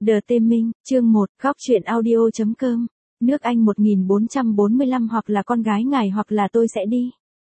The Taming, chương 1, góc truyện audio.com, nước Anh 1445 hoặc là con gái ngài hoặc là tôi sẽ đi.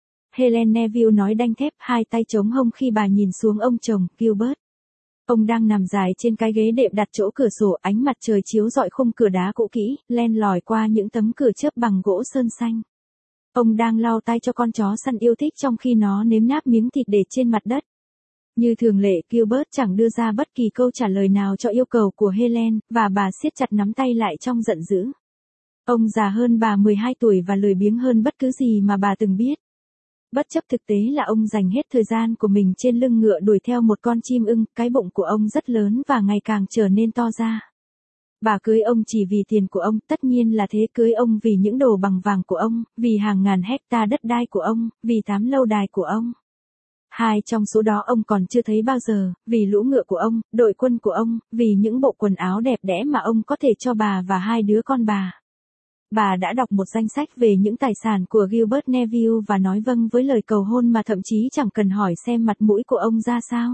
Helen Neville nói đanh thép, hai tay chống hông khi bà nhìn xuống ông chồng, Gilbert. Ông đang nằm dài trên cái ghế đệm đặt chỗ cửa sổ, ánh mặt trời chiếu rọi khung cửa đá cũ kỹ, len lỏi qua những tấm cửa chớp bằng gỗ sơn xanh. Ông đang lau tay cho con chó săn yêu thích trong khi nó nếm náp miếng thịt để trên mặt đất. Như thường lệ, Gilbert chẳng đưa ra bất kỳ câu trả lời nào cho yêu cầu của Helen, và bà siết chặt nắm tay lại trong giận dữ. Ông già hơn bà 12 tuổi và lười biếng hơn bất cứ gì mà bà từng biết. Bất chấp thực tế là ông dành hết thời gian của mình trên lưng ngựa đuổi theo một con chim ưng, cái bụng của ông rất lớn và ngày càng trở nên to ra. Bà cưới ông chỉ vì tiền của ông, tất nhiên là thế, cưới ông vì những đồ bằng vàng của ông, vì hàng ngàn hecta đất đai của ông, vì 8 lâu đài của ông. Hai trong số đó ông còn chưa thấy bao giờ, vì lũ ngựa của ông, đội quân của ông, vì những bộ quần áo đẹp đẽ mà ông có thể cho bà và hai đứa con bà. Bà đã đọc một danh sách về những tài sản của Gilbert Neville và nói vâng với lời cầu hôn mà thậm chí chẳng cần hỏi xem mặt mũi của ông ra sao.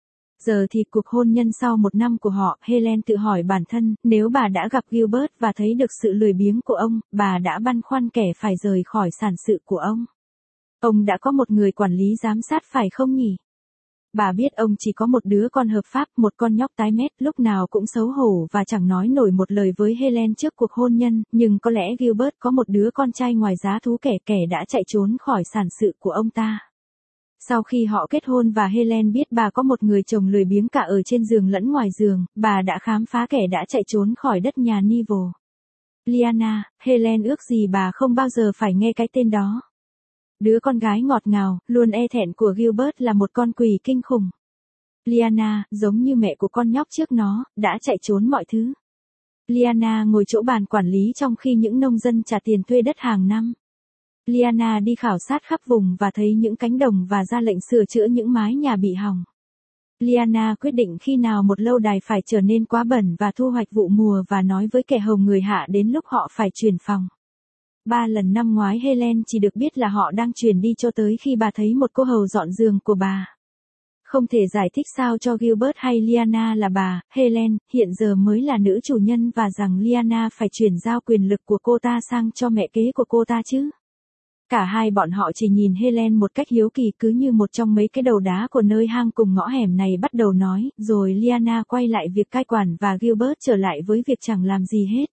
Giờ thì cuộc hôn nhân sau một năm của họ, Helen tự hỏi bản thân, nếu bà đã gặp Gilbert và thấy được sự lười biếng của ông, bà đã băn khoăn kẻ phải rời khỏi sản sự của ông. Ông đã có một người quản lý giám sát phải không nhỉ? Bà biết ông chỉ có một đứa con hợp pháp, một con nhóc tái mét, lúc nào cũng xấu hổ và chẳng nói nổi một lời với Helen trước cuộc hôn nhân, nhưng có lẽ Gilbert có một đứa con trai ngoài giá thú, kẻ đã chạy trốn khỏi sản sự của ông ta. Sau khi họ kết hôn và Helen biết bà có một người chồng lười biếng cả ở trên giường lẫn ngoài giường, bà đã khám phá kẻ đã chạy trốn khỏi đất nhà Neville. Lyanna. Helen ước gì bà không bao giờ phải nghe cái tên đó. Đứa con gái ngọt ngào, luôn e thẹn của Gilbert là một con quỷ kinh khủng. Lyanna, giống như mẹ của con nhóc trước nó, đã chạy trốn mọi thứ. Lyanna ngồi chỗ bàn quản lý trong khi những nông dân trả tiền thuê đất hàng năm. Lyanna đi khảo sát khắp vùng và thấy những cánh đồng và ra lệnh sửa chữa những mái nhà bị hỏng. Lyanna quyết định khi nào một lâu đài phải trở nên quá bẩn và thu hoạch vụ mùa và nói với kẻ hầu người hạ đến lúc họ phải chuyển phòng. 3 lần năm ngoái Helen chỉ được biết là họ đang chuyển đi cho tới khi bà thấy một cô hầu dọn giường của bà. Không thể giải thích sao cho Gilbert hay Lyanna là bà, Helen, hiện giờ mới là nữ chủ nhân và rằng Lyanna phải chuyển giao quyền lực của cô ta sang cho mẹ kế của cô ta chứ. Cả hai bọn họ chỉ nhìn Helen một cách hiếu kỳ, cứ như một trong mấy cái đầu đá của nơi hang cùng ngõ hẻm này bắt đầu nói, rồi Lyanna quay lại việc cai quản và Gilbert trở lại với việc chẳng làm gì hết.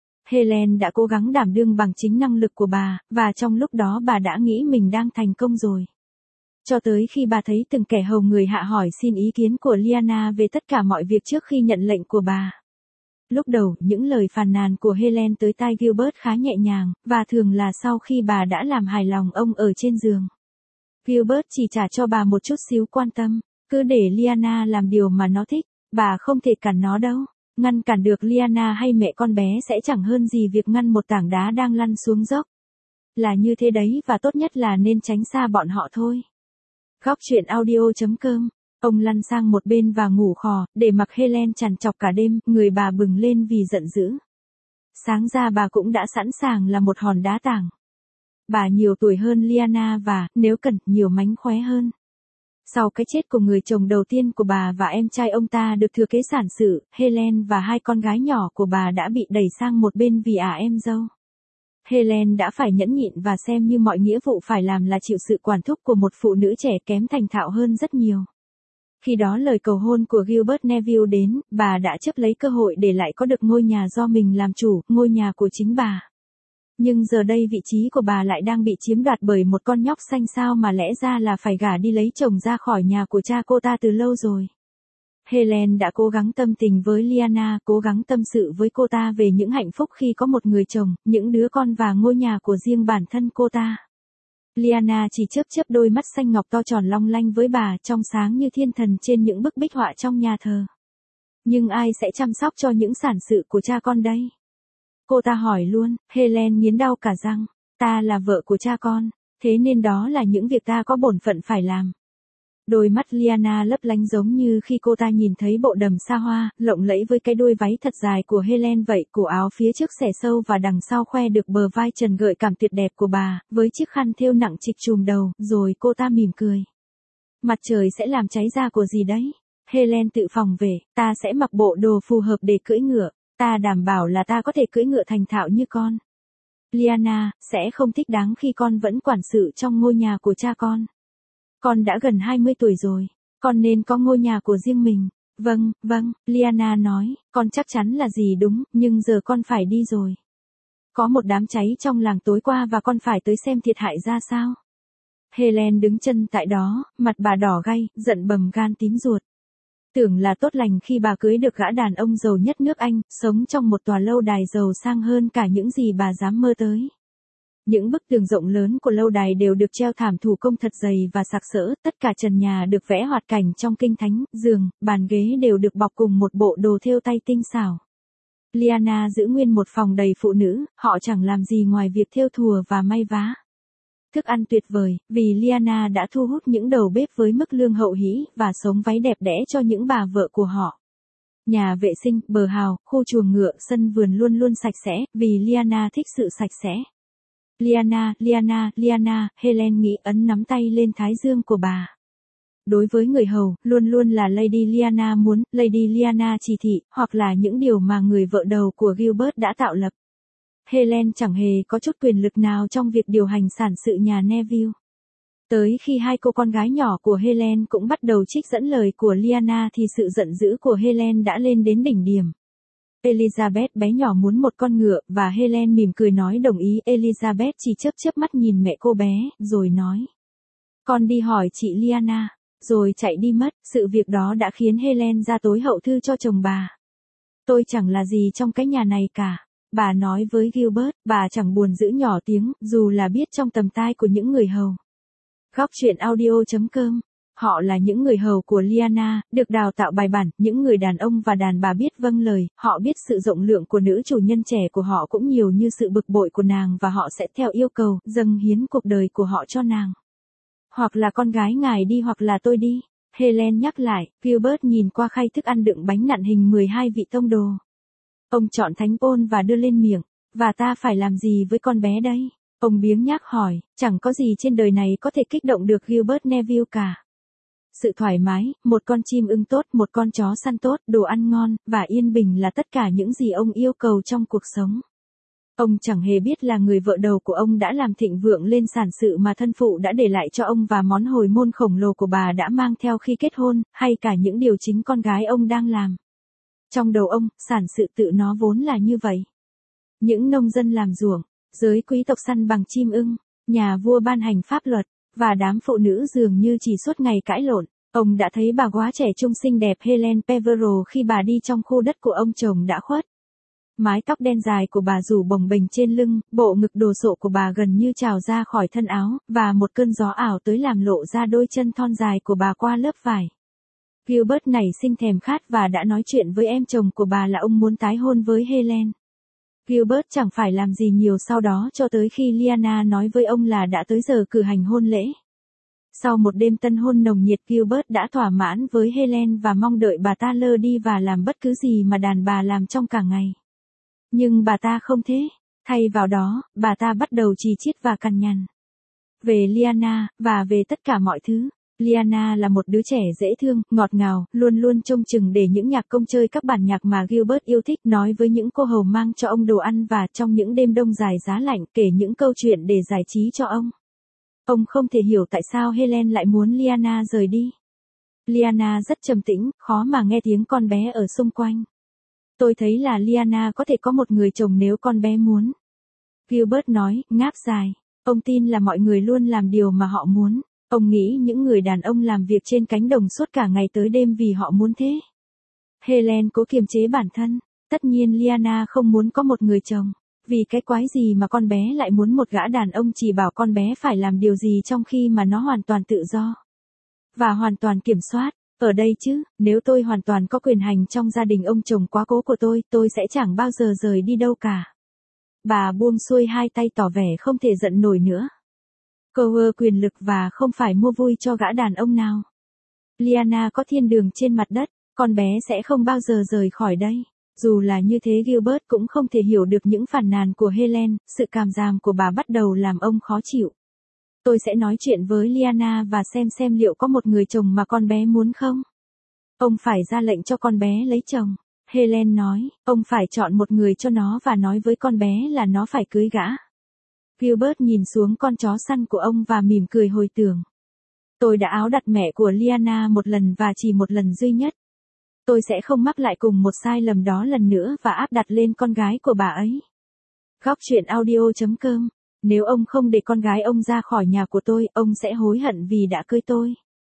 Helen đã cố gắng đảm đương bằng chính năng lực của bà, và trong lúc đó bà đã nghĩ mình đang thành công rồi. Cho tới khi bà thấy từng kẻ hầu người hạ hỏi xin ý kiến của Lyanna về tất cả mọi việc trước khi nhận lệnh của bà. Lúc đầu, những lời phàn nàn của Helen tới tai Gilbert khá nhẹ nhàng, và thường là sau khi bà đã làm hài lòng ông ở trên giường. Gilbert chỉ trả cho bà một chút xíu quan tâm, cứ để Lyanna làm điều mà nó thích, bà không thể cản nó đâu. Ngăn cản được Lyanna hay mẹ con bé sẽ chẳng hơn gì việc ngăn một tảng đá đang lăn xuống dốc. Là như thế đấy, và tốt nhất là nên tránh xa bọn họ thôi. Góc truyện audio.com. Ông lăn sang một bên và ngủ khò, để mặc Helen trằn trọc cả đêm, người bà bừng lên vì giận dữ. Sáng ra bà cũng đã sẵn sàng là một hòn đá tảng. Bà nhiều tuổi hơn Lyanna và, nếu cần, nhiều mánh khóe hơn. Sau cái chết của người chồng đầu tiên của bà và em trai ông ta được thừa kế sản sự, Helen và hai con gái nhỏ của bà đã bị đẩy sang một bên vì em dâu. Helen đã phải nhẫn nhịn và xem như mọi nghĩa vụ phải làm là chịu sự quản thúc của một phụ nữ trẻ kém thành thạo hơn rất nhiều. Khi đó lời cầu hôn của Gilbert Neville đến, bà đã chấp lấy cơ hội để lại có được ngôi nhà do mình làm chủ, ngôi nhà của chính bà. Nhưng giờ đây vị trí của bà lại đang bị chiếm đoạt bởi một con nhóc xanh xao mà lẽ ra là phải gả đi lấy chồng ra khỏi nhà của cha cô ta từ lâu rồi. Helen đã cố gắng tâm tình với Lyanna, cố gắng tâm sự với cô ta về những hạnh phúc khi có một người chồng, những đứa con và ngôi nhà của riêng bản thân cô ta. Lyanna chỉ chớp đôi mắt xanh ngọc to tròn long lanh với bà, trong sáng như thiên thần trên những bức bích họa trong nhà thờ. Nhưng ai sẽ chăm sóc cho những sản sự của cha con đây? Cô ta hỏi luôn. Helen nghiến đau cả răng. Ta là vợ của cha con, thế nên đó là những việc ta có bổn phận phải làm. Đôi mắt Lyanna lấp lánh giống như khi cô ta nhìn thấy bộ đầm sa hoa, lộng lẫy với cái đuôi váy thật dài của Helen vậy, cổ áo phía trước xẻ sâu và đằng sau khoe được bờ vai trần gợi cảm tuyệt đẹp của bà, với chiếc khăn thêu nặng trịch trùm đầu, rồi cô ta mỉm cười. Mặt trời sẽ làm cháy da của gì đấy? Helen tự phòng về, ta sẽ mặc bộ đồ phù hợp để cưỡi ngựa, ta đảm bảo là ta có thể cưỡi ngựa thành thạo như con. Lyanna, sẽ không thích đáng khi con vẫn quản sự trong ngôi nhà của cha con. Con đã gần 20 tuổi rồi, con nên có ngôi nhà của riêng mình. Vâng, Lyanna nói, con chắc chắn là gì đúng, nhưng giờ con phải đi rồi. Có một đám cháy trong làng tối qua và con phải tới xem thiệt hại ra sao. Helen đứng chân tại đó, mặt bà đỏ gay, giận bầm gan tím ruột. Tưởng là tốt lành khi bà cưới được gã đàn ông giàu nhất nước Anh, sống trong một tòa lâu đài giàu sang hơn cả những gì bà dám mơ tới. Những bức tường rộng lớn của lâu đài đều được treo thảm thủ công thật dày và sặc sỡ, tất cả trần nhà được vẽ hoạt cảnh trong kinh thánh, giường, bàn ghế đều được bọc cùng một bộ đồ thêu tay tinh xảo. Lyanna giữ nguyên một phòng đầy phụ nữ, họ chẳng làm gì ngoài việc thêu thùa và may vá. Thức ăn tuyệt vời, vì Lyanna đã thu hút những đầu bếp với mức lương hậu hĩ và sống váy đẹp đẽ cho những bà vợ của họ. Nhà vệ sinh, bờ hào, khu chuồng ngựa, sân vườn luôn luôn sạch sẽ, vì Lyanna thích sự sạch sẽ. Lyanna, Helen nghĩ ấn nắm tay lên thái dương của bà. Đối với người hầu, luôn luôn là Lady Lyanna muốn, Lady Lyanna chỉ thị, hoặc là những điều mà người vợ đầu của Gilbert đã tạo lập. Helen chẳng hề có chút quyền lực nào trong việc điều hành sản sự nhà Neville. Tới khi hai cô con gái nhỏ của Helen cũng bắt đầu trích dẫn lời của Lyanna thì sự giận dữ của Helen đã lên đến đỉnh điểm. Elizabeth bé nhỏ muốn một con ngựa và Helen mỉm cười nói đồng ý. Elizabeth chỉ chớp mắt nhìn mẹ cô bé, rồi nói. Con đi hỏi chị Lyanna, rồi chạy đi mất. Sự việc đó đã khiến Helen ra tối hậu thư cho chồng bà. Tôi chẳng là gì trong cái nhà này cả. Bà nói với Gilbert, bà chẳng buồn giữ nhỏ tiếng, dù là biết trong tầm tai của những người hầu. Góc truyện audio.com. Họ là những người hầu của Lyanna, được đào tạo bài bản, những người đàn ông và đàn bà biết vâng lời, họ biết sự rộng lượng của nữ chủ nhân trẻ của họ cũng nhiều như sự bực bội của nàng và họ sẽ theo yêu cầu, dâng hiến cuộc đời của họ cho nàng. Hoặc là con gái ngài đi hoặc là tôi đi. Helen nhắc lại, Gilbert nhìn qua khay thức ăn đựng bánh nặn hình 12 vị tông đồ. Ông chọn thánh Paul và đưa lên miệng, và ta phải làm gì với con bé đây? Ông biếng nhác hỏi, chẳng có gì trên đời này có thể kích động được Gilbert Neville cả. Sự thoải mái, một con chim ưng tốt, một con chó săn tốt, đồ ăn ngon, và yên bình là tất cả những gì ông yêu cầu trong cuộc sống. Ông chẳng hề biết là người vợ đầu của ông đã làm thịnh vượng lên sản sự mà thân phụ đã để lại cho ông và món hồi môn khổng lồ của bà đã mang theo khi kết hôn, hay cả những điều chính con gái ông đang làm. Trong đầu ông, sản sự tự nó vốn là như vậy. Những nông dân làm ruộng, giới quý tộc săn bằng chim ưng, nhà vua ban hành pháp luật, và đám phụ nữ dường như chỉ suốt ngày cãi lộn. Ông đã thấy bà quá trẻ trung xinh đẹp Helen Peverell khi bà đi trong khu đất của ông chồng đã khuất. Mái tóc đen dài của bà rủ bồng bềnh trên lưng, bộ ngực đồ sộ của bà gần như trào ra khỏi thân áo, và một cơn gió ảo tới làm lộ ra đôi chân thon dài của bà qua lớp vải. Gilbert nảy sinh thèm khát và đã nói chuyện với em chồng của bà là ông muốn tái hôn với Helen. Gilbert chẳng phải làm gì nhiều sau đó cho tới khi Lyanna nói với ông là đã tới giờ cử hành hôn lễ. Sau một đêm tân hôn nồng nhiệt, Gilbert đã thỏa mãn với Helen và mong đợi bà ta lơ đi và làm bất cứ gì mà đàn bà làm trong cả ngày. Nhưng bà ta không thế. Thay vào đó, bà ta bắt đầu chì chiết và cằn nhằn. Về Lyanna, và về tất cả mọi thứ. Lyanna là một đứa trẻ dễ thương, ngọt ngào, luôn luôn trông chừng để những nhạc công chơi các bản nhạc mà Gilbert yêu thích, nói với những cô hầu mang cho ông đồ ăn và trong những đêm đông dài giá lạnh kể những câu chuyện để giải trí cho ông. Ông không thể hiểu tại sao Helen lại muốn Lyanna rời đi. Lyanna rất trầm tĩnh, khó mà nghe tiếng con bé ở xung quanh. Tôi thấy là Lyanna có thể có một người chồng nếu con bé muốn. Gilbert nói, ngáp dài. Ông tin là mọi người luôn làm điều mà họ muốn. Ông nghĩ những người đàn ông làm việc trên cánh đồng suốt cả ngày tới đêm vì họ muốn thế. Helen cố kiềm chế bản thân. Tất nhiên Lyanna không muốn có một người chồng. Vì cái quái gì mà con bé lại muốn một gã đàn ông chỉ bảo con bé phải làm điều gì trong khi mà nó hoàn toàn tự do. Và hoàn toàn kiểm soát. Ở đây chứ, nếu tôi hoàn toàn có quyền hành trong gia đình ông chồng quá cố của tôi sẽ chẳng bao giờ rời đi đâu cả. Bà buông xuôi hai tay tỏ vẻ không thể giận nổi nữa. Cô quyền lực và không phải mua vui cho gã đàn ông nào. Lyanna có thiên đường trên mặt đất, con bé sẽ không bao giờ rời khỏi đây. Dù là như thế Gilbert cũng không thể hiểu được những phàn nàn của Helen, sự càm ràm của bà bắt đầu làm ông khó chịu. Tôi sẽ nói chuyện với Lyanna và xem liệu có một người chồng mà con bé muốn không. Ông phải ra lệnh cho con bé lấy chồng. Helen nói, ông phải chọn một người cho nó và nói với con bé là nó phải cưới gã. Gilbert nhìn xuống con chó săn của ông và mỉm cười hồi tưởng. Tôi đã áo đặt mẹ của Lyanna một lần và chỉ một lần duy nhất. Tôi sẽ không mắc lại cùng một sai lầm đó lần nữa và áp đặt lên con gái của bà ấy. Góc truyện audio.com. Nếu ông không để con gái ông ra khỏi nhà của tôi, ông sẽ hối hận vì đã cưới tôi.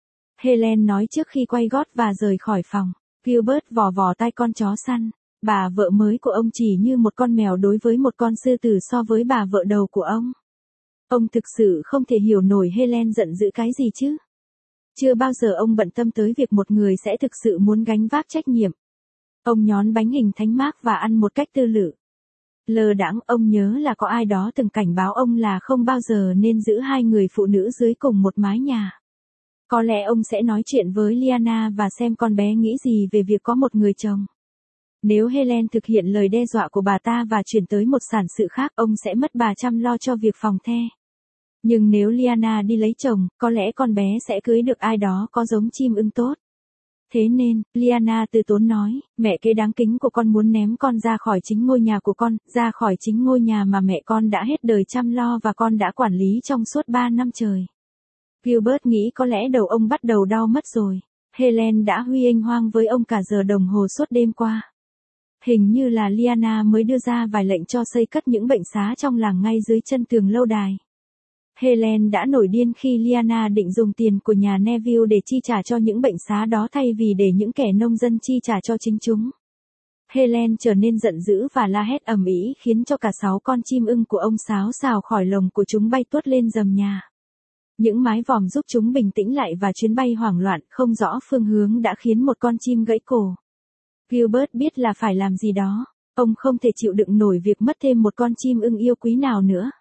Helen nói trước khi quay gót và rời khỏi phòng. Gilbert vò vò tai con chó săn. Bà vợ mới của ông chỉ như một con mèo đối với một con sư tử so với bà vợ đầu của ông. Ông thực sự không thể hiểu nổi Helen giận dữ cái gì chứ. Chưa bao giờ ông bận tâm tới việc một người sẽ thực sự muốn gánh vác trách nhiệm. Ông nhón bánh hình thánh mác và ăn một cách tư lự. Lơ đãng, ông nhớ là có ai đó từng cảnh báo ông là không bao giờ nên giữ hai người phụ nữ dưới cùng một mái nhà. Có lẽ ông sẽ nói chuyện với Lyanna và xem con bé nghĩ gì về việc có một người chồng. Nếu Helen thực hiện lời đe dọa của bà ta và chuyển tới một sản sự khác, ông sẽ mất bà chăm lo cho việc phòng the. Nhưng nếu Lyanna đi lấy chồng, có lẽ con bé sẽ cưới được ai đó có giống chim ưng tốt. Thế nên, Lyanna từ tốn nói, mẹ kế đáng kính của con muốn ném con ra khỏi chính ngôi nhà của con, ra khỏi chính ngôi nhà mà mẹ con đã hết đời chăm lo và con đã quản lý trong suốt 3 năm trời. Gilbert nghĩ có lẽ đầu ông bắt đầu đau mất rồi. Helen đã huy anh hoang với ông cả giờ đồng hồ suốt đêm qua. Hình như là Lyanna mới đưa ra vài lệnh cho xây cất những bệnh xá trong làng ngay dưới chân tường lâu đài. Helen đã nổi điên khi Lyanna định dùng tiền của nhà Neville để chi trả cho những bệnh xá đó thay vì để những kẻ nông dân chi trả cho chính chúng. Helen trở nên giận dữ và la hét ầm ĩ khiến cho cả 6 con chim ưng của ông xáo xào khỏi lồng của chúng bay tuốt lên rầm nhà. Những mái vòm giúp chúng bình tĩnh lại và chuyến bay hoảng loạn không rõ phương hướng đã khiến một con chim gãy cổ. Gilbert biết là phải làm gì đó. Ông không thể chịu đựng nổi việc mất thêm một con chim ưng yêu quý nào nữa.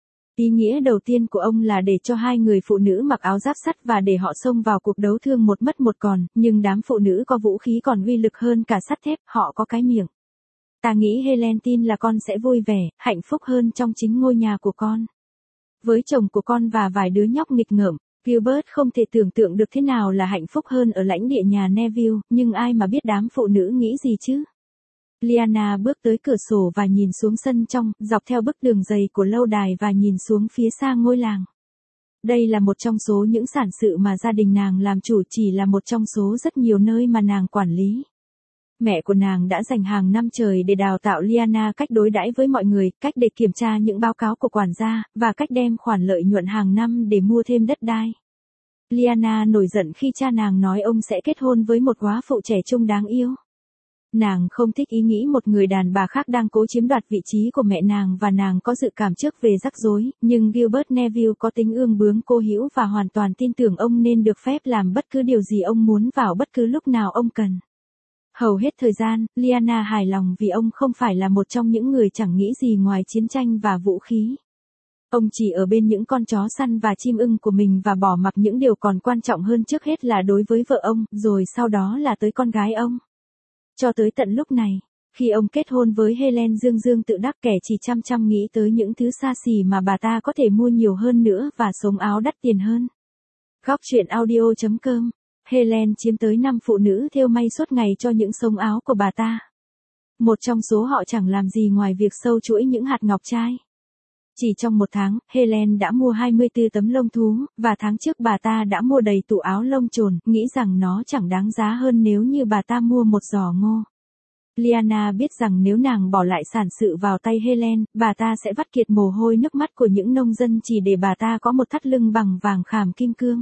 Ý nghĩa đầu tiên của ông là để cho hai người phụ nữ mặc áo giáp sắt và để họ xông vào cuộc đấu thương một mất một còn, nhưng đám phụ nữ có vũ khí còn uy lực hơn cả sắt thép, họ có cái miệng. Ta nghĩ Helen tin là con sẽ vui vẻ, hạnh phúc hơn trong chính ngôi nhà của con. Với chồng của con và vài đứa nhóc nghịch ngợm, Gilbert không thể tưởng tượng được thế nào là hạnh phúc hơn ở lãnh địa nhà Neville, nhưng ai mà biết đám phụ nữ nghĩ gì chứ. Lyanna bước tới cửa sổ và nhìn xuống sân trong, dọc theo bức tường dày của lâu đài và nhìn xuống phía xa ngôi làng. Đây là một trong số những sản sự mà gia đình nàng làm chủ, chỉ là một trong số rất nhiều nơi mà nàng quản lý. Mẹ của nàng đã dành hàng năm trời để đào tạo Lyanna cách đối đãi với mọi người, cách để kiểm tra những báo cáo của quản gia, và cách đem khoản lợi nhuận hàng năm để mua thêm đất đai. Lyanna nổi giận khi cha nàng nói ông sẽ kết hôn với một góa phụ trẻ trung đáng yêu. Nàng không thích ý nghĩ một người đàn bà khác đang cố chiếm đoạt vị trí của mẹ nàng và nàng có dự cảm trước về rắc rối, nhưng Gilbert Neville có tính ương bướng cố hữu và hoàn toàn tin tưởng ông nên được phép làm bất cứ điều gì ông muốn vào bất cứ lúc nào ông cần. Hầu hết thời gian, Lyanna hài lòng vì ông không phải là một trong những người chẳng nghĩ gì ngoài chiến tranh và vũ khí. Ông chỉ ở bên những con chó săn và chim ưng của mình và bỏ mặc những điều còn quan trọng hơn trước hết là đối với vợ ông, rồi sau đó là tới con gái ông. Cho tới tận lúc này, khi ông kết hôn với Helen dương dương tự đắc, kẻ chỉ chăm chăm nghĩ tới những thứ xa xỉ mà bà ta có thể mua nhiều hơn nữa và sống áo đắt tiền hơn. Góc truyện audio.com. Helen chiếm tới 5 phụ nữ thêu may suốt ngày cho những sống áo của bà ta. Một trong số họ chẳng làm gì ngoài việc sâu chuỗi những hạt ngọc trai. Chỉ trong một tháng, Helen đã mua 24 tấm lông thú, và tháng trước bà ta đã mua đầy tủ áo lông chồn, nghĩ rằng nó chẳng đáng giá hơn nếu như bà ta mua một giỏ ngô. Lyanna biết rằng nếu nàng bỏ lại sản sự vào tay Helen, bà ta sẽ vắt kiệt mồ hôi nước mắt của những nông dân chỉ để bà ta có một thắt lưng bằng vàng khảm kim cương.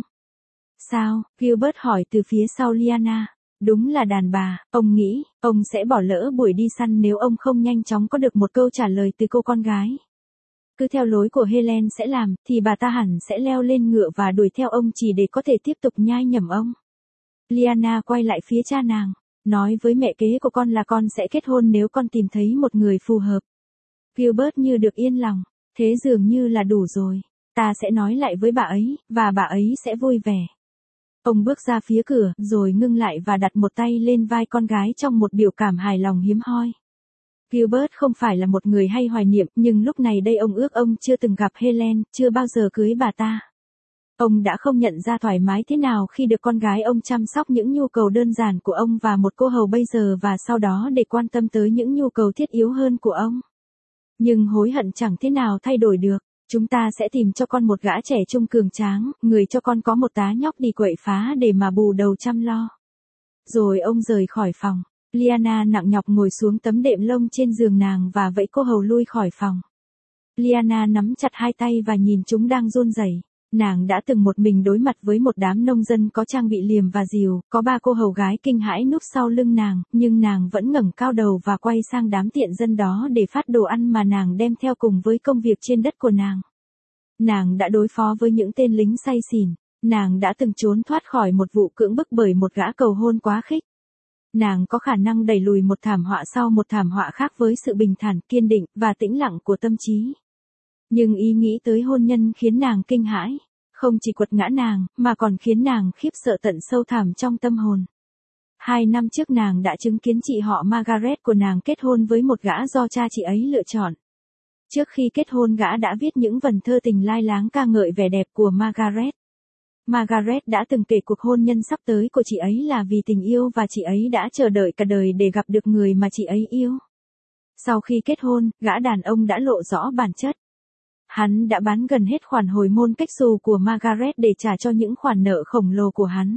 Sao? Gilbert hỏi từ phía sau Lyanna. Đúng là đàn bà, ông nghĩ, ông sẽ bỏ lỡ buổi đi săn nếu ông không nhanh chóng có được một câu trả lời từ cô con gái. Cứ theo lối của Helen sẽ làm, thì bà ta hẳn sẽ leo lên ngựa và đuổi theo ông chỉ để có thể tiếp tục nhai nhẩm ông. Lyanna quay lại phía cha nàng, nói với mẹ kế của con là con sẽ kết hôn nếu con tìm thấy một người phù hợp. Gilbert như được yên lòng, thế dường như là đủ rồi, ta sẽ nói lại với bà ấy, và bà ấy sẽ vui vẻ. Ông bước ra phía cửa, rồi ngưng lại và đặt một tay lên vai con gái trong một biểu cảm hài lòng hiếm hoi. Gilbert không phải là một người hay hoài niệm, nhưng lúc này đây ông ước ông chưa từng gặp Helen, chưa bao giờ cưới bà ta. Ông đã không nhận ra thoải mái thế nào khi được con gái ông chăm sóc những nhu cầu đơn giản của ông và một cô hầu bây giờ và sau đó để quan tâm tới những nhu cầu thiết yếu hơn của ông. Nhưng hối hận chẳng thế nào thay đổi được. Chúng ta sẽ tìm cho con một gã trẻ trung cường tráng, người cho con có một tá nhóc đi quậy phá để mà bù đầu chăm lo. Rồi ông rời khỏi phòng. Liana nặng nhọc ngồi xuống tấm đệm lông trên giường nàng và vẫy cô hầu lui khỏi phòng. Liana nắm chặt hai tay và nhìn chúng đang run rẩy. Nàng đã từng một mình đối mặt với một đám nông dân có trang bị liềm và rìu, có 3 cô hầu gái kinh hãi núp sau lưng nàng, nhưng nàng vẫn ngẩng cao đầu và quay sang đám tiện dân đó để phát đồ ăn mà nàng đem theo cùng với công việc trên đất của nàng. Nàng đã đối phó với những tên lính say xỉn, nàng đã từng trốn thoát khỏi một vụ cưỡng bức bởi một gã cầu hôn quá khích. Nàng có khả năng đẩy lùi một thảm họa sau một thảm họa khác với sự bình thản, kiên định và tĩnh lặng của tâm trí. Nhưng ý nghĩ tới hôn nhân khiến nàng kinh hãi, không chỉ quật ngã nàng, mà còn khiến nàng khiếp sợ tận sâu thẳm trong tâm hồn. 2 năm trước nàng đã chứng kiến chị họ Margaret của nàng kết hôn với một gã do cha chị ấy lựa chọn. Trước khi kết hôn gã đã viết những vần thơ tình lai láng ca ngợi vẻ đẹp của Margaret. Margaret đã từng kể cuộc hôn nhân sắp tới của chị ấy là vì tình yêu và chị ấy đã chờ đợi cả đời để gặp được người mà chị ấy yêu. Sau khi kết hôn, gã đàn ông đã lộ rõ bản chất. Hắn đã bán gần hết khoản hồi môn cách xù của Margaret để trả cho những khoản nợ khổng lồ của hắn.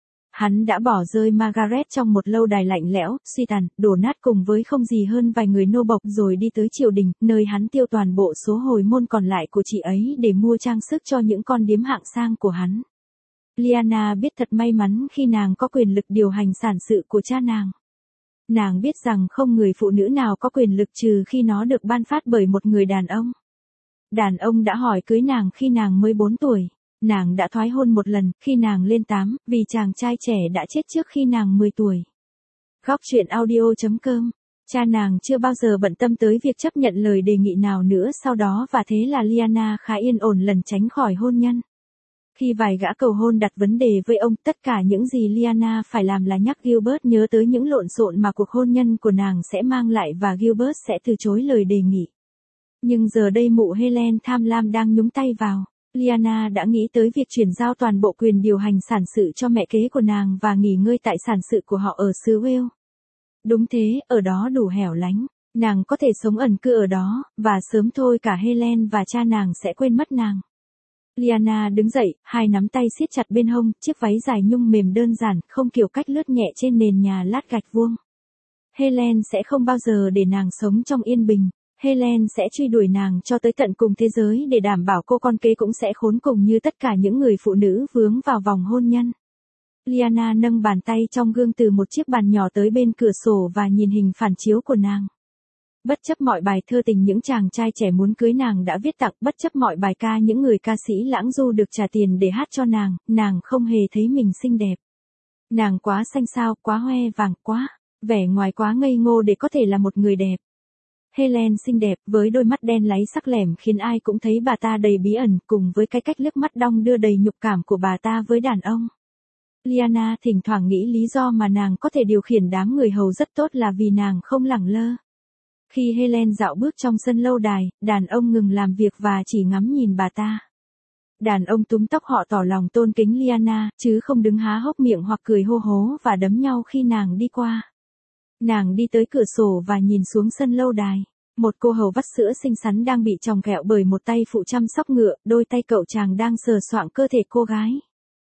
Hắn đã bỏ rơi Margaret trong một lâu đài lạnh lẽo, suy tàn, đổ nát cùng với không gì hơn vài người nô bộc rồi đi tới triều đình, nơi hắn tiêu toàn bộ số hồi môn còn lại của chị ấy để mua trang sức cho những con điếm hạng sang của hắn. Liana biết thật may mắn khi nàng có quyền lực điều hành sản sự của cha nàng. Nàng biết rằng không người phụ nữ nào có quyền lực trừ khi nó được ban phát bởi một người đàn ông. Đàn ông đã hỏi cưới nàng khi nàng mới 4 tuổi. Nàng đã thoái hôn một lần, khi nàng lên 8, vì chàng trai trẻ đã chết trước khi nàng 10 tuổi. Góc truyện audio.com. Cha nàng chưa bao giờ bận tâm tới việc chấp nhận lời đề nghị nào nữa sau đó và thế là Liana khá yên ổn lần tránh khỏi hôn nhân. Khi vài gã cầu hôn đặt vấn đề với ông, tất cả những gì Liana phải làm là nhắc Gilbert nhớ tới những lộn xộn mà cuộc hôn nhân của nàng sẽ mang lại và Gilbert sẽ từ chối lời đề nghị. Nhưng giờ đây mụ Helen tham lam đang nhúng tay vào. Liana đã nghĩ tới việc chuyển giao toàn bộ quyền điều hành sản sự cho mẹ kế của nàng và nghỉ ngơi tại sản sự của họ ở xứ Wales. Đúng thế, ở đó đủ hẻo lánh. Nàng có thể sống ẩn cư ở đó, và sớm thôi cả Helen và cha nàng sẽ quên mất nàng. Liana đứng dậy, hai nắm tay siết chặt bên hông, chiếc váy dài nhung mềm đơn giản, không kiểu cách lướt nhẹ trên nền nhà lát gạch vuông. Helen sẽ không bao giờ để nàng sống trong yên bình. Helen sẽ truy đuổi nàng cho tới tận cùng thế giới để đảm bảo cô con kế cũng sẽ khốn cùng như tất cả những người phụ nữ vướng vào vòng hôn nhân. Liana nâng bàn tay trong gương từ một chiếc bàn nhỏ tới bên cửa sổ và nhìn hình phản chiếu của nàng. Bất chấp mọi bài thơ tình những chàng trai trẻ muốn cưới nàng đã viết tặng, bất chấp mọi bài ca những người ca sĩ lãng du được trả tiền để hát cho nàng không hề thấy mình xinh đẹp. Nàng quá xanh xao, quá hoe vàng, quá, vẻ ngoài quá ngây ngô để có thể là một người đẹp. Helen xinh đẹp, với đôi mắt đen láy sắc lẻm khiến ai cũng thấy bà ta đầy bí ẩn, cùng với cái cách liếc mắt đong đưa đầy nhục cảm của bà ta với đàn ông. Liana thỉnh thoảng nghĩ lý do mà nàng có thể điều khiển đám người hầu rất tốt là vì nàng không lẳng lơ. Khi Helen dạo bước trong sân lâu đài, đàn ông ngừng làm việc và chỉ ngắm nhìn bà ta. Đàn ông túm tóc họ tỏ lòng tôn kính Liana, chứ không đứng há hốc miệng hoặc cười hô hố và đấm nhau khi nàng đi qua. Nàng đi tới cửa sổ và nhìn xuống sân lâu đài. Một cô hầu vắt sữa xinh xắn đang bị chòng kẹo bởi một tay phụ chăm sóc ngựa, đôi tay cậu chàng đang sờ soạng cơ thể cô gái.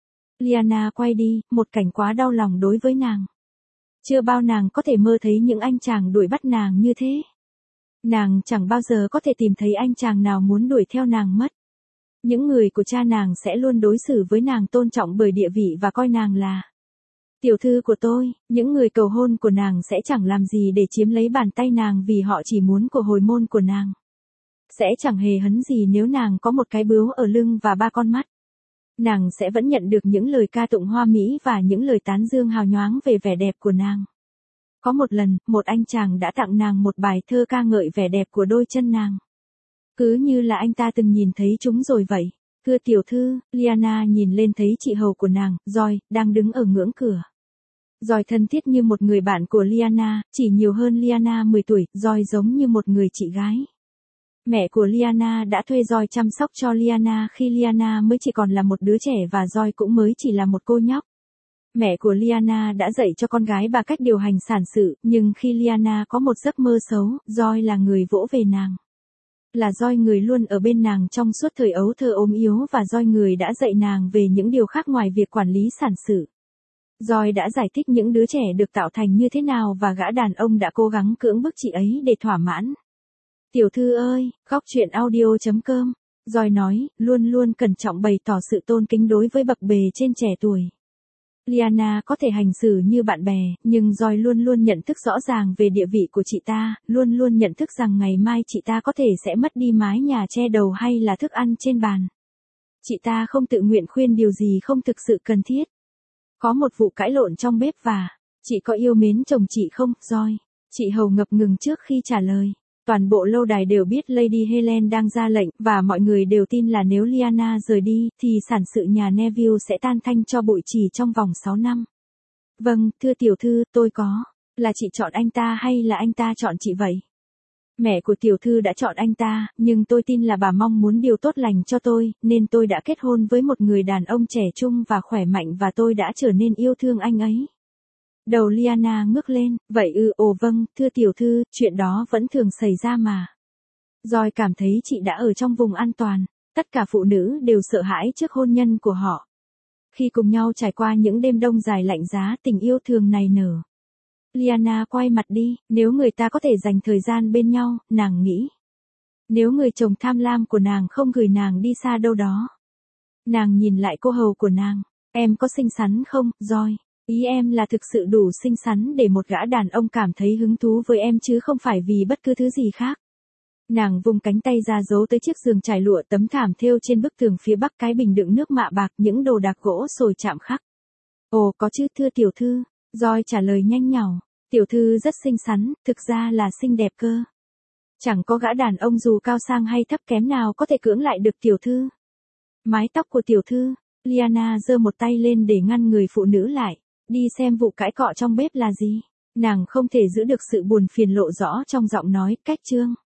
Liana quay đi, một cảnh quá đau lòng đối với nàng. Chưa bao nàng có thể mơ thấy những anh chàng đuổi bắt nàng như thế. Nàng chẳng bao giờ có thể tìm thấy anh chàng nào muốn đuổi theo nàng mất. Những người của cha nàng sẽ luôn đối xử với nàng tôn trọng bởi địa vị và coi nàng là tiểu thư của tôi. Những người cầu hôn của nàng sẽ chẳng làm gì để chiếm lấy bàn tay nàng vì họ chỉ muốn của hồi môn của nàng. Sẽ chẳng hề hấn gì nếu nàng có một cái bướu ở lưng và 3 con mắt. Nàng sẽ vẫn nhận được những lời ca tụng hoa mỹ và những lời tán dương hào nhoáng về vẻ đẹp của nàng. Có một lần, một anh chàng đã tặng nàng một bài thơ ca ngợi vẻ đẹp của đôi chân nàng. Cứ như là anh ta từng nhìn thấy chúng rồi vậy. Thưa tiểu thư, Liana nhìn lên thấy chị hầu của nàng, Joy, đang đứng ở ngưỡng cửa. Joy thân thiết như một người bạn của Liana, chỉ nhiều hơn Liana 10 tuổi, Joy giống như một người chị gái. Mẹ của Liana đã thuê Joy chăm sóc cho Liana khi Liana mới chỉ còn là một đứa trẻ và Joy cũng mới chỉ là một cô nhóc. Mẹ của Liana đã dạy cho con gái bà cách điều hành sản sự, nhưng khi Liana có một giấc mơ xấu, Joy là người vỗ về nàng. Là Joy người luôn ở bên nàng trong suốt thời ấu thơ ốm yếu và Joy người đã dạy nàng về những điều khác ngoài việc quản lý sản sự. Joy đã giải thích những đứa trẻ được tạo thành như thế nào và gã đàn ông đã cố gắng cưỡng bức chị ấy để thỏa mãn. Tiểu thư ơi, góc truyện audio.com. Joy nói, luôn luôn cẩn trọng bày tỏ sự tôn kính đối với bậc bề trên trẻ tuổi. Liana có thể hành xử như bạn bè, nhưng Joy luôn luôn nhận thức rõ ràng về địa vị của chị ta, luôn luôn nhận thức rằng ngày mai chị ta có thể sẽ mất đi mái nhà che đầu hay là thức ăn trên bàn. Chị ta không tự nguyện khuyên điều gì không thực sự cần thiết. Có một vụ cãi lộn trong bếp và, chị có yêu mến chồng chị không, Joy? Chị hầu ngập ngừng trước khi trả lời. Toàn bộ lâu đài đều biết Lady Helen đang ra lệnh, và mọi người đều tin là nếu Liana rời đi, thì sản sự nhà Neville sẽ tan tanh cho bụi chỉ trong vòng 6 năm. Vâng, thưa tiểu thư, tôi có. Là chị chọn anh ta hay là anh ta chọn chị vậy? Mẹ của tiểu thư đã chọn anh ta, nhưng tôi tin là bà mong muốn điều tốt lành cho tôi, nên tôi đã kết hôn với một người đàn ông trẻ trung và khỏe mạnh và tôi đã trở nên yêu thương anh ấy. Đầu Liana ngước lên, vậy ồ vâng, thưa tiểu thư, chuyện đó vẫn thường xảy ra mà. Joy cảm thấy chị đã ở trong vùng an toàn, tất cả phụ nữ đều sợ hãi trước hôn nhân của họ. Khi cùng nhau trải qua những đêm đông dài lạnh giá, tình yêu thường nảy nở. Liana quay mặt đi, nếu người ta có thể dành thời gian bên nhau, nàng nghĩ. Nếu người chồng tham lam của nàng không gửi nàng đi xa đâu đó. Nàng nhìn lại cô hầu của nàng, em có xinh xắn không, Joy? Ý em là thực sự đủ xinh xắn để một gã đàn ông cảm thấy hứng thú với em chứ không phải vì bất cứ thứ gì khác. Nàng vung cánh tay ra giấu tới chiếc giường trải lụa tấm thảm thêu trên bức tường phía bắc cái bình đựng nước mạ bạc những đồ đạc gỗ sồi chạm khắc. Ồ có chứ thưa tiểu thư, Joy trả lời nhanh nhảu. Tiểu thư rất xinh xắn, thực ra là xinh đẹp cơ. Chẳng có gã đàn ông dù cao sang hay thấp kém nào có thể cưỡng lại được tiểu thư. Mái tóc của tiểu thư, Liana giơ một tay lên để ngăn người phụ nữ lại. Đi xem vụ cãi cọ trong bếp là gì. Nàng không thể giữ được sự buồn phiền lộ rõ trong giọng nói, cách chương.